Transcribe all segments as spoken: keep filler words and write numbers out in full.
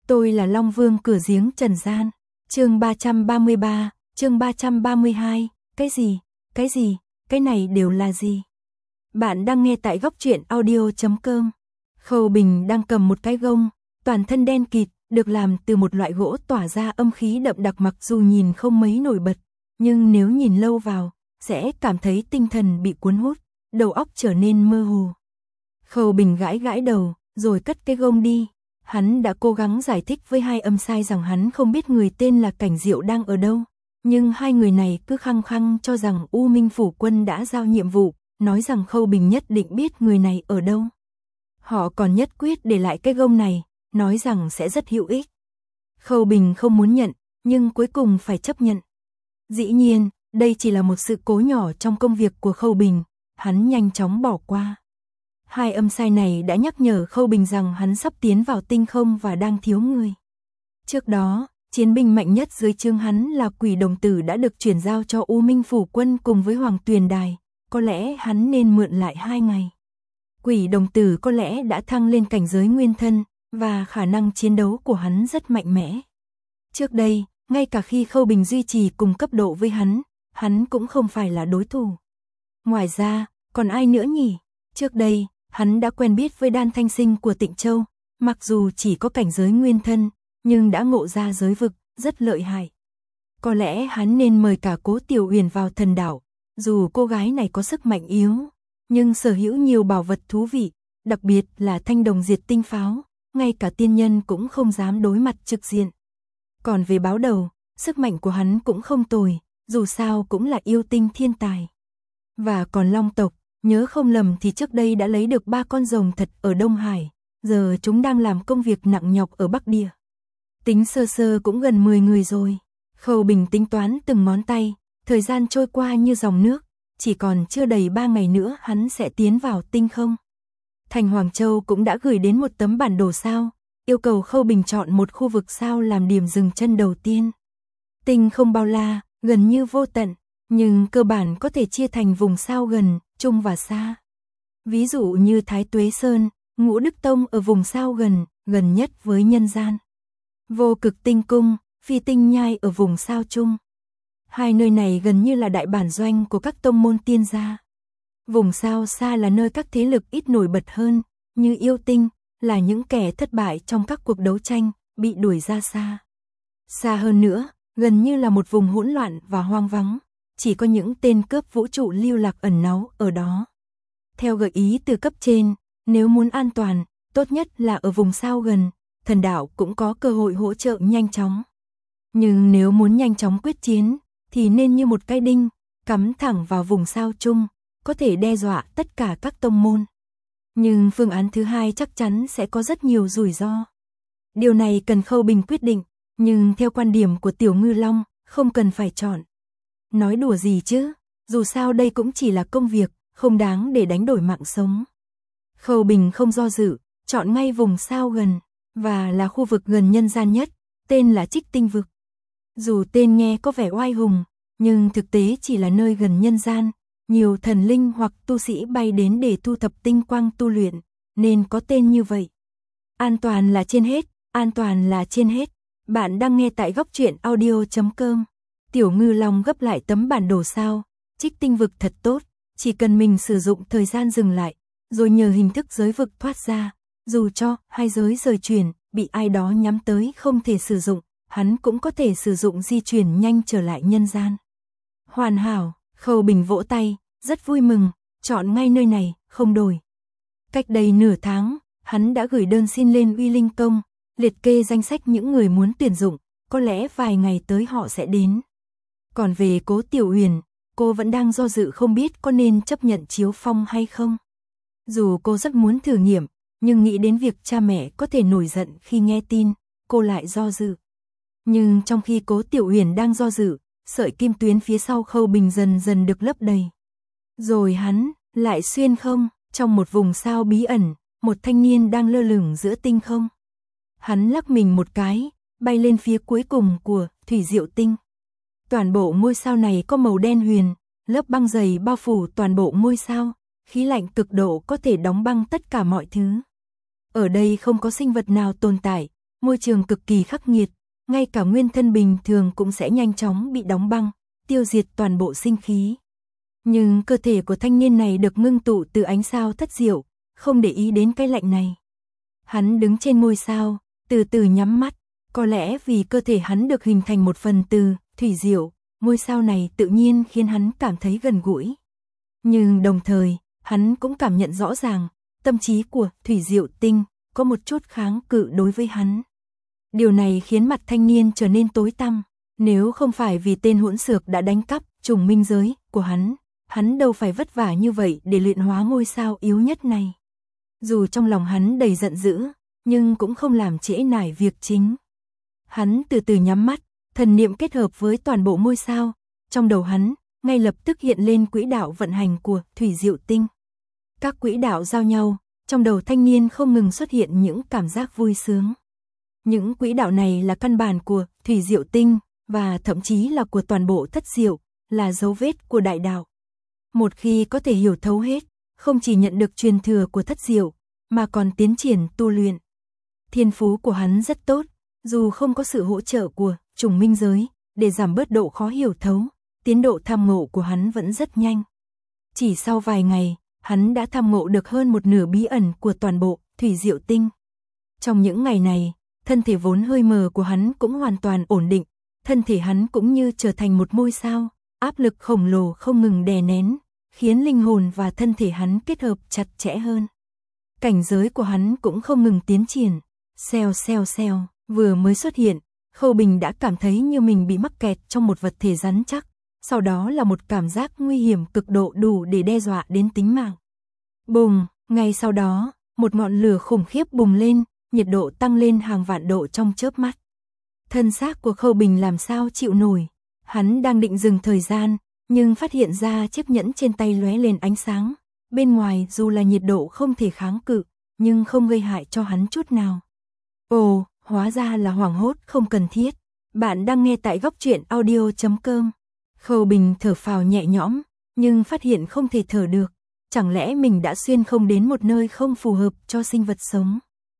Tôi là Long Vương cửa giếng trần gian. Chương ba trăm ba mươi ba, chương ba trăm ba mươi hai, cái gì? Cái gì? Cái này đều là gì? Bạn đang nghe tại góc truyện audio chấm com. Khâu Bình đang cầm một cái gông, toàn thân đen kịt, được làm từ một loại gỗ tỏa ra âm khí đậm đặc, mặc dù nhìn không mấy nổi bật, nhưng nếu nhìn lâu vào, sẽ cảm thấy tinh thần bị cuốn hút, đầu óc trở nên mơ hồ. Khâu Bình gãi gãi đầu, rồi cất cái gông đi. Hắn đã cố gắng giải thích với hai âm sai rằng hắn không biết người tên là Cảnh Diệu đang ở đâu, nhưng hai người này cứ khăng khăng cho rằng U Minh Phủ Quân đã giao nhiệm vụ, nói rằng Khâu Bình nhất định biết người này ở đâu. Họ còn nhất quyết để lại cái gông này, nói rằng sẽ rất hữu ích. Khâu Bình không muốn nhận, nhưng cuối cùng phải chấp nhận. Dĩ nhiên, đây chỉ là một sự cố nhỏ trong công việc của Khâu Bình, hắn nhanh chóng bỏ qua. Hai âm sai này đã nhắc nhở Khâu Bình rằng hắn sắp tiến vào tinh không và đang thiếu người. Trước đó, chiến binh mạnh nhất dưới trướng hắn là Quỷ Đồng Tử đã được chuyển giao cho U Minh Phủ Quân cùng với Hoàng Tuyền Đài, có lẽ hắn nên mượn lại hai ngày. Quỷ Đồng Tử có lẽ đã thăng lên cảnh giới nguyên thân, và khả năng chiến đấu của hắn rất mạnh mẽ. Trước đây, ngay cả khi Khâu Bình duy trì cùng cấp độ với hắn, hắn cũng không phải là đối thủ. Ngoài ra, còn ai nữa nhỉ? Trước đây, hắn đã quen biết với Đan Thanh Sinh của Tịnh Châu, mặc dù chỉ có cảnh giới nguyên thân, nhưng đã ngộ ra giới vực, rất lợi hại. Có lẽ hắn nên mời cả Cố Tiểu Uyển vào thần đảo, dù cô gái này có sức mạnh yếu, nhưng sở hữu nhiều bảo vật thú vị, đặc biệt là thanh đồng diệt tinh pháo, ngay cả tiên nhân cũng không dám đối mặt trực diện. Còn về báo đầu, sức mạnh của hắn cũng không tồi, dù sao cũng là yêu tinh thiên tài. Và còn Long tộc, nhớ không lầm thì trước đây đã lấy được ba con rồng thật ở Đông Hải, giờ chúng đang làm công việc nặng nhọc ở Bắc Địa. Tính sơ sơ cũng gần mười người rồi. Khâu Bình tính toán từng ngón tay, thời gian trôi qua như dòng nước, chỉ còn chưa đầy ba ngày nữa hắn sẽ tiến vào tinh không. Thành Hoàng Châu cũng đã gửi đến một tấm bản đồ sao, yêu cầu Khâu Bình chọn một khu vực sao làm điểm dừng chân đầu tiên. Tinh không bao la, gần như vô tận, nhưng cơ bản có thể chia thành vùng sao gần, trung và xa. Ví dụ như Thái Tuế Sơn, Ngũ Đức Tông ở vùng sao gần, gần nhất với nhân gian. Vô Cực Tinh Cung, Phi Tinh Nhai ở vùng sao trung. Hai nơi này gần như là đại bản doanh của các tông môn tiên gia. Vùng sao xa là nơi các thế lực ít nổi bật hơn, như yêu tinh, là những kẻ thất bại trong các cuộc đấu tranh, bị đuổi ra xa. Xa hơn nữa, gần như là một vùng hỗn loạn và hoang vắng, chỉ có những tên cướp vũ trụ lưu lạc ẩn náu ở đó. Theo gợi ý từ cấp trên, nếu muốn an toàn, tốt nhất là ở vùng sao gần, thần đạo cũng có cơ hội hỗ trợ nhanh chóng. Nhưng nếu muốn nhanh chóng quyết chiến, thì nên như một cái đinh, cắm thẳng vào vùng sao chung, có thể đe dọa tất cả các tông môn. Nhưng phương án thứ hai chắc chắn sẽ có rất nhiều rủi ro. Điều này cần Khâu Bình quyết định, nhưng theo quan điểm của Tiểu Ngư Long, không cần phải chọn. Nói đùa gì chứ, dù sao đây cũng chỉ là công việc, không đáng để đánh đổi mạng sống. Khâu Bình không do dự, chọn ngay vùng sao gần, và là khu vực gần nhân gian nhất, tên là Trích Tinh Vực. Dù tên nghe có vẻ oai hùng, nhưng thực tế chỉ là nơi gần nhân gian, nhiều thần linh hoặc tu sĩ bay đến để thu thập tinh quang tu luyện, nên có tên như vậy. An toàn là trên hết, an toàn là trên hết. Bạn đang nghe tại góc truyện audio chấm com. Tiểu Ngư Long gấp lại tấm bản đồ sao, Trích Tinh Vực thật tốt, chỉ cần mình sử dụng thời gian dừng lại, rồi nhờ hình thức giới vực thoát ra, dù cho hai giới rời chuyển, bị ai đó nhắm tới không thể sử dụng, hắn cũng có thể sử dụng di chuyển nhanh trở lại nhân gian. Hoàn hảo, Khâu Bình vỗ tay, rất vui mừng, chọn ngay nơi này, không đổi. Cách đây nửa tháng, hắn đã gửi đơn xin lên Uy Linh Công, liệt kê danh sách những người muốn tuyển dụng, có lẽ vài ngày tới họ sẽ đến. Còn về Cố Tiểu Uyển, cô vẫn đang do dự không biết có nên chấp nhận chiếu phong hay không. Dù cô rất muốn thử nghiệm, nhưng nghĩ đến việc cha mẹ có thể nổi giận khi nghe tin, cô lại do dự. Nhưng trong khi Cố Tiểu Uyển đang do dự, sợi kim tuyến phía sau Khâu Bình dần dần được lấp đầy. Rồi hắn lại xuyên không, trong một vùng sao bí ẩn, một thanh niên đang lơ lửng giữa tinh không. Hắn lắc mình một cái, bay lên phía cuối cùng của Thủy Diệu Tinh. Toàn bộ ngôi sao này có màu đen huyền, lớp băng dày bao phủ toàn bộ ngôi sao, khí lạnh cực độ có thể đóng băng tất cả mọi thứ. Ở đây không có sinh vật nào tồn tại, môi trường cực kỳ khắc nghiệt, ngay cả nguyên thân bình thường cũng sẽ nhanh chóng bị đóng băng, tiêu diệt toàn bộ sinh khí. Nhưng cơ thể của thanh niên này được ngưng tụ từ ánh sao thất diệu, không để ý đến cái lạnh này. Hắn đứng trên ngôi sao, từ từ nhắm mắt, có lẽ vì cơ thể hắn được hình thành một phần từ thủy diệu, ngôi sao này tự nhiên khiến hắn cảm thấy gần gũi. Nhưng đồng thời, hắn cũng cảm nhận rõ ràng, tâm trí của thủy diệu tinh có một chút kháng cự đối với hắn. Điều này khiến mặt thanh niên trở nên tối tăm, nếu không phải vì tên hỗn xược đã đánh cắp trùng minh giới của hắn, hắn đâu phải vất vả như vậy để luyện hóa ngôi sao yếu nhất này. Dù trong lòng hắn đầy giận dữ, nhưng cũng không làm trễ nải việc chính. Hắn từ từ nhắm mắt, thần niệm kết hợp với toàn bộ ngôi sao, trong đầu hắn ngay lập tức hiện lên quỹ đạo vận hành của thủy diệu tinh. Các quỹ đạo giao nhau, trong đầu thanh niên không ngừng xuất hiện những cảm giác vui sướng. Những quỹ đạo này là căn bản của thủy diệu tinh, và thậm chí là của toàn bộ thất diệu, là dấu vết của đại đạo. Một khi có thể hiểu thấu hết, không chỉ nhận được truyền thừa của thất diệu, mà còn tiến triển tu luyện. Thiên phú của hắn rất tốt, dù không có sự hỗ trợ của trùng minh giới, để giảm bớt độ khó hiểu thấu, tiến độ tham ngộ của hắn vẫn rất nhanh. Chỉ sau vài ngày, hắn đã tham ngộ được hơn một nửa bí ẩn của toàn bộ thủy diệu tinh. Trong những ngày này, thân thể vốn hơi mờ của hắn cũng hoàn toàn ổn định, thân thể hắn cũng như trở thành một ngôi sao, áp lực khổng lồ không ngừng đè nén, khiến linh hồn và thân thể hắn kết hợp chặt chẽ hơn. Cảnh giới của hắn cũng không ngừng tiến triển, xèo xèo xèo, vừa mới xuất hiện, Khâu Bình đã cảm thấy như mình bị mắc kẹt trong một vật thể rắn chắc, sau đó là một cảm giác nguy hiểm cực độ đủ để đe dọa đến tính mạng. Bùng, ngay sau đó, một ngọn lửa khủng khiếp bùng lên, nhiệt độ tăng lên hàng vạn độ trong chớp mắt. Thân xác của Khâu Bình làm sao chịu nổi, hắn đang định dừng thời gian, nhưng phát hiện ra chiếc nhẫn trên tay lóe lên ánh sáng, bên ngoài dù là nhiệt độ không thể kháng cự, nhưng không gây hại cho hắn chút nào. Ồ, hóa ra là hoảng hốt không cần thiết. Bạn đang nghe tại góc truyện audio chấm com. Khâu Bình thở phào nhẹ nhõm, nhưng phát hiện không thể thở được. Chẳng lẽ mình đã xuyên không đến một nơi không phù hợp cho sinh vật sống?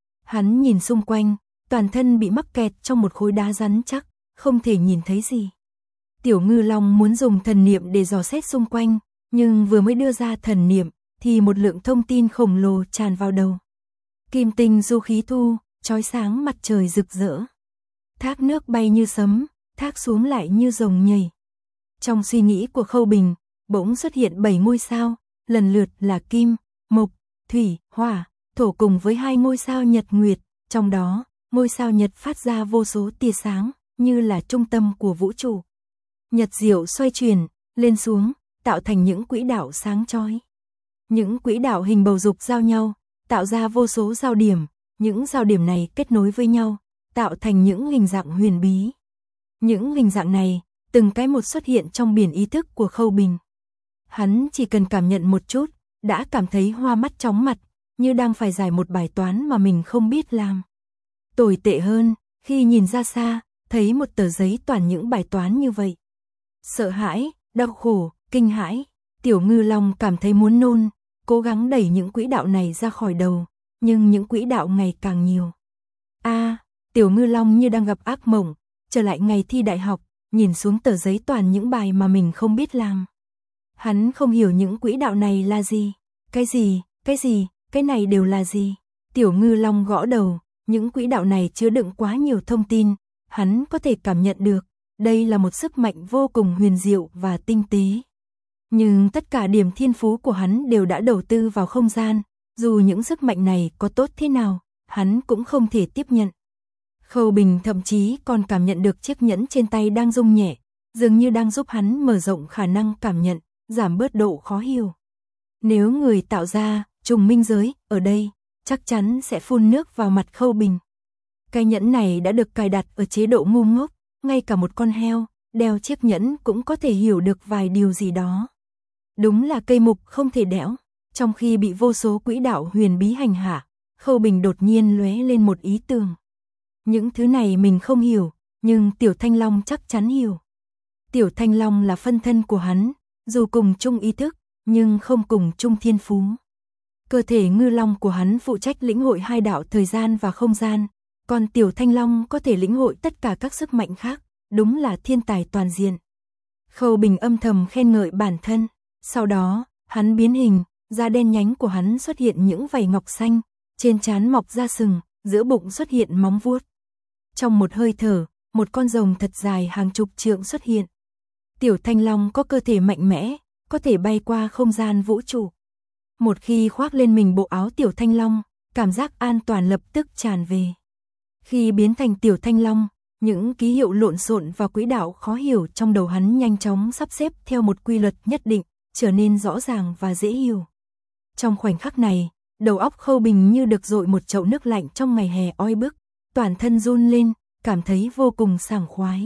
Hắn nhìn xung quanh, toàn thân bị mắc kẹt trong một khối đá rắn chắc, không thể nhìn thấy gì. Tiểu Ngư Long muốn dùng thần niệm để dò xét xung quanh, nhưng vừa mới đưa ra thần niệm, thì một lượng thông tin khổng lồ tràn vào đầu. Kim tinh du khí thu, chói sáng mặt trời rực rỡ. Thác nước bay như sấm, thác xuống lại như rồng nhảy. Trong suy nghĩ của Khâu Bình, bỗng xuất hiện bảy ngôi sao, lần lượt là kim, mộc, thủy, hỏa, thổ cùng với hai ngôi sao nhật nguyệt, trong đó, ngôi sao nhật phát ra vô số tia sáng, như là trung tâm của vũ trụ. Nhật diệu xoay chuyển, lên xuống, tạo thành những quỹ đạo sáng chói. Những quỹ đạo hình bầu dục giao nhau, tạo ra vô số giao điểm, những giao điểm này kết nối với nhau, tạo thành những hình dạng huyền bí. Những hình dạng này, từng cái một xuất hiện trong biển ý thức của Khâu Bình. Hắn chỉ cần cảm nhận một chút, đã cảm thấy hoa mắt chóng mặt, như đang phải giải một bài toán mà mình không biết làm. Tồi tệ hơn, khi nhìn ra xa, thấy một tờ giấy toàn những bài toán như vậy. Sợ hãi, đau khổ, kinh hãi, Tiểu Ngư Long cảm thấy muốn nôn, cố gắng đẩy những quỹ đạo này ra khỏi đầu, nhưng những quỹ đạo ngày càng nhiều. A, à, Tiểu Ngư Long như đang gặp ác mộng, trở lại ngày thi đại học, nhìn xuống tờ giấy toàn những bài mà mình không biết làm. Hắn không hiểu những quỹ đạo này là gì, cái gì, cái gì, cái này đều là gì. Tiểu Ngư Long gõ đầu, những quỹ đạo này chứa đựng quá nhiều thông tin, hắn có thể cảm nhận được, đây là một sức mạnh vô cùng huyền diệu và tinh tế. Nhưng tất cả điểm thiên phú của hắn đều đã đầu tư vào không gian, dù những sức mạnh này có tốt thế nào, hắn cũng không thể tiếp nhận. Khâu Bình thậm chí còn cảm nhận được chiếc nhẫn trên tay đang rung nhẹ, dường như đang giúp hắn mở rộng khả năng cảm nhận, giảm bớt độ khó hiểu. Nếu người tạo ra trùng minh giới ở đây, chắc chắn sẽ phun nước vào mặt Khâu Bình. Cái nhẫn này đã được cài đặt ở chế độ ngu ngốc, ngay cả một con heo đeo chiếc nhẫn cũng có thể hiểu được vài điều gì đó. Đúng là cây mục không thể đẽo. Trong khi bị vô số quỹ đạo huyền bí hành hạ, Khâu Bình đột nhiên lóe lên một ý tưởng. Những thứ này mình không hiểu, nhưng Tiểu Thanh Long chắc chắn hiểu. Tiểu Thanh Long là phân thân của hắn, dù cùng chung ý thức, nhưng không cùng chung thiên phú. Cơ thể Ngư Long của hắn phụ trách lĩnh hội hai đạo thời gian và không gian, còn Tiểu Thanh Long có thể lĩnh hội tất cả các sức mạnh khác, đúng là thiên tài toàn diện. Khâu Bình âm thầm khen ngợi bản thân, sau đó, hắn biến hình, da đen nhánh của hắn xuất hiện những vảy ngọc xanh, trên trán mọc ra sừng, giữa bụng xuất hiện móng vuốt. Trong một hơi thở, một con rồng thật dài hàng chục trượng xuất hiện. Tiểu Thanh Long có cơ thể mạnh mẽ, có thể bay qua không gian vũ trụ. Một khi khoác lên mình bộ áo Tiểu Thanh Long, cảm giác an toàn lập tức tràn về. Khi biến thành Tiểu Thanh Long, những ký hiệu lộn xộn và quỹ đạo khó hiểu trong đầu hắn nhanh chóng sắp xếp theo một quy luật nhất định, trở nên rõ ràng và dễ hiểu. Trong khoảnh khắc này, đầu óc Khâu Bình như được dội một chậu nước lạnh trong ngày hè oi bức, toàn thân run lên, cảm thấy vô cùng sảng khoái.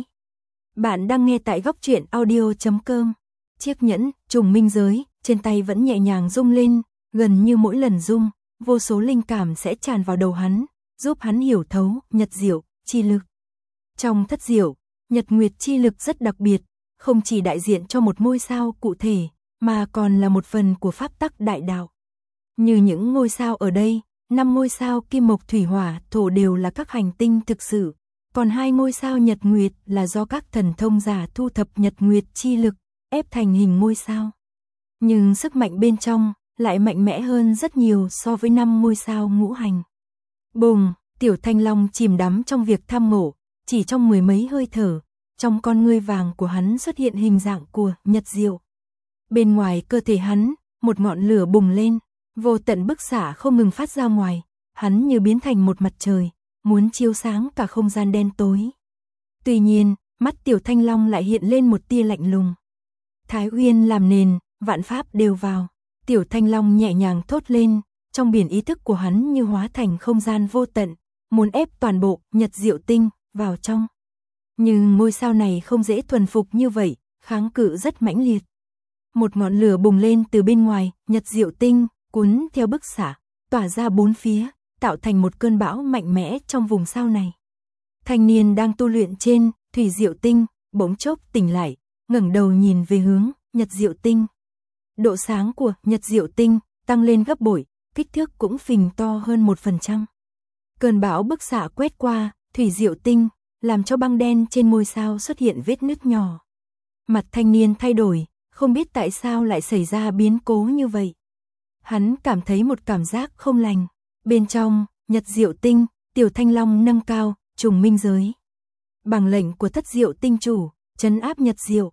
Bạn đang nghe tại góc truyện audio chấm com. Chiếc nhẫn trùng minh giới trên tay vẫn nhẹ nhàng rung lên, gần như mỗi lần rung, vô số linh cảm sẽ tràn vào đầu hắn, giúp hắn hiểu thấu nhật diệu chi lực. Trong thất diệu, nhật nguyệt chi lực rất đặc biệt, không chỉ đại diện cho một ngôi sao cụ thể, mà còn là một phần của pháp tắc đại đạo. Như những ngôi sao ở đây, năm ngôi sao kim mộc thủy hỏa thổ đều là các hành tinh thực sự, còn hai ngôi sao nhật nguyệt là do các thần thông giả thu thập nhật nguyệt chi lực, ép thành hình ngôi sao. Nhưng sức mạnh bên trong lại mạnh mẽ hơn rất nhiều so với năm ngôi sao ngũ hành. Bùng, Tiểu Thanh Long chìm đắm trong việc tham ngộ, chỉ trong mười mấy hơi thở, trong con ngươi vàng của hắn xuất hiện hình dạng của nhật diệu. Bên ngoài cơ thể hắn, một ngọn lửa bùng lên, vô tận bức xạ không ngừng phát ra ngoài, hắn như biến thành một mặt trời, muốn chiếu sáng cả không gian đen tối. Tuy nhiên, mắt Tiểu Thanh Long lại hiện lên một tia lạnh lùng. Thái Uyên làm nền, vạn pháp đều vào. Tiểu Thanh Long nhẹ nhàng thốt lên, trong biển ý thức của hắn như hóa thành không gian vô tận, muốn ép toàn bộ nhật diệu tinh vào trong. Nhưng ngôi sao này không dễ thuần phục như vậy, kháng cự rất mãnh liệt. Một ngọn lửa bùng lên từ bên ngoài nhật diệu tinh, cuốn theo bức xạ, tỏa ra bốn phía, tạo thành một cơn bão mạnh mẽ trong vùng sao này. Thanh niên đang tu luyện trên thủy diệu tinh, bỗng chốc tỉnh lại, ngẩng đầu nhìn về hướng nhật diệu tinh. Độ sáng của nhật diệu tinh tăng lên gấp bội, kích thước cũng phình to hơn một phần trăm. Cơn bão bức xạ quét qua thủy diệu tinh, làm cho băng đen trên ngôi sao xuất hiện vết nứt nhỏ. Mặt thanh niên thay đổi, không biết tại sao lại xảy ra biến cố như vậy. Hắn cảm thấy một cảm giác không lành. Bên trong nhật diệu tinh, Tiểu Thanh Long nâng cao trùng minh giới. Bằng lệnh của thất diệu tinh chủ, trấn áp nhật diệu.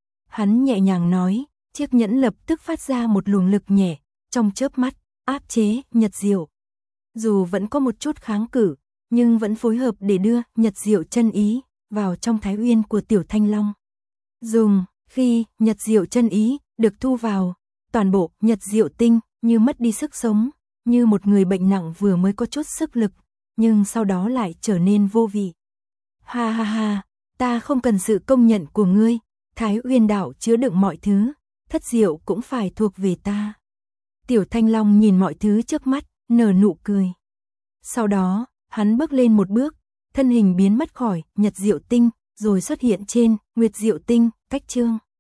Hắn nhẹ nhàng nói, chiếc nhẫn lập tức phát ra một luồng lực nhẹ, trong chớp mắt, áp chế nhật diệu. Dù vẫn có một chút kháng cự, nhưng vẫn phối hợp để đưa nhật diệu chân ý vào trong Thái Uyên của Tiểu Thanh Long. Dùng, khi nhật diệu chân ý được thu vào, toàn bộ nhật diệu tinh như mất đi sức sống, như một người bệnh nặng vừa mới có chút sức lực, nhưng sau đó lại trở nên vô vị. Ha ha ha, ta không cần sự công nhận của ngươi, Thái Uyên đạo chứa đựng mọi thứ, thất diệu cũng phải thuộc về ta. Tiểu Thanh Long nhìn mọi thứ trước mắt, nở nụ cười. Sau đó, hắn bước lên một bước, thân hình biến mất khỏi nhật diệu tinh, rồi xuất hiện trên nguyệt diệu tinh, cách chương.